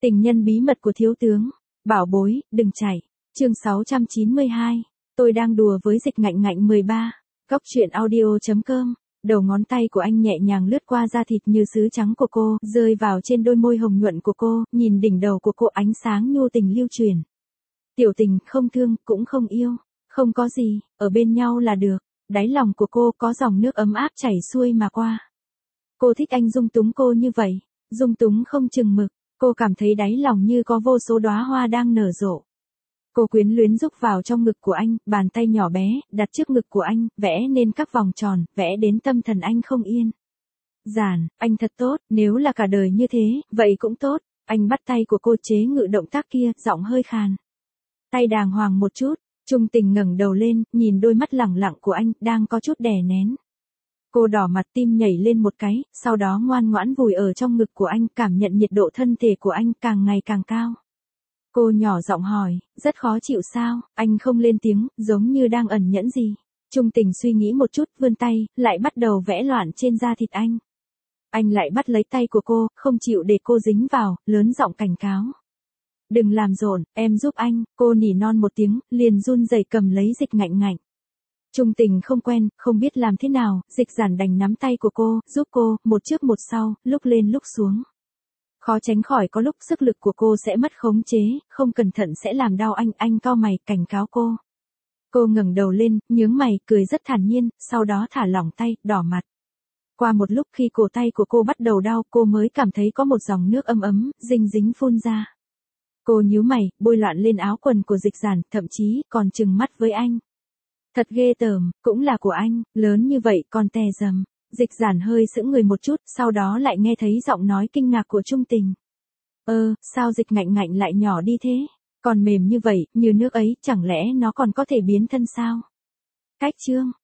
Tình nhân bí mật của thiếu tướng. Bảo bối, đừng chạy. Chương 692. Tôi đang đùa với Dịch Ngạnh Ngạnh 13. Góc truyện audio.com. Đầu ngón tay của anh nhẹ nhàng lướt qua da thịt như sứ trắng của cô, rơi vào trên đôi môi hồng nhuận của cô, nhìn đỉnh đầu của cô ánh sáng nhu tình lưu truyền. Tiểu tình, không thương, cũng không yêu. Không có gì, ở bên nhau là được. Đáy lòng của cô có dòng nước ấm áp chảy xuôi mà qua. Cô thích anh dung túng cô như vậy. Dung túng không chừng mực. Cô cảm thấy đáy lòng như có vô số đóa hoa đang nở rộ. Cô quyến luyến rúc vào trong ngực của anh, bàn tay nhỏ bé, đặt trước ngực của anh, vẽ nên các vòng tròn, vẽ đến tâm thần anh không yên. Giản, anh thật tốt, nếu là cả đời như thế, vậy cũng tốt. Anh bắt tay của cô chế ngự động tác kia, giọng hơi khàn. Tay đàng hoàng một chút, Trung Tình ngẩng đầu lên, nhìn đôi mắt lẳng lặng của anh, đang có chút đè nén. Cô đỏ mặt, tim nhảy lên một cái, sau đó ngoan ngoãn vùi ở trong ngực của anh, cảm nhận nhiệt độ thân thể của anh càng ngày càng cao. Cô nhỏ giọng hỏi, rất khó chịu sao? Anh không lên tiếng, giống như đang ẩn nhẫn gì. Trung Tình suy nghĩ một chút, vươn tay, lại bắt đầu vẽ loạn trên da thịt anh. Anh lại bắt lấy tay của cô, không chịu để cô dính vào, lớn giọng cảnh cáo. Đừng làm rộn, em giúp anh. Cô nỉ non một tiếng, liền run rẩy cầm lấy Dịch Ngạnh Ngạnh. Trung Tình không quen, không biết làm thế nào, Dịch Giản đành nắm tay của cô, giúp cô, một trước một sau, lúc lên lúc xuống. Khó tránh khỏi có lúc sức lực của cô sẽ mất khống chế, không cẩn thận sẽ làm đau anh cau mày, cảnh cáo cô. Cô ngẩng đầu lên, nhướng mày, cười rất thản nhiên, sau đó thả lỏng tay, đỏ mặt. Qua một lúc khi cổ tay của cô bắt đầu đau, cô mới cảm thấy có một dòng nước ấm ấm, dinh dính phun ra. Cô nhíu mày, bôi loạn lên áo quần của Dịch Giản, thậm chí còn trừng mắt với anh. Thật ghê tởm, cũng là của anh, lớn như vậy còn tè dầm. Dịch Giản hơi sững người một chút, sau đó lại nghe thấy giọng nói kinh ngạc của Trung Tình. Sao Dịch Ngạnh Ngạnh lại nhỏ đi thế? Còn mềm như vậy, như nước ấy, chẳng lẽ nó còn có thể biến thân sao? Cách chương,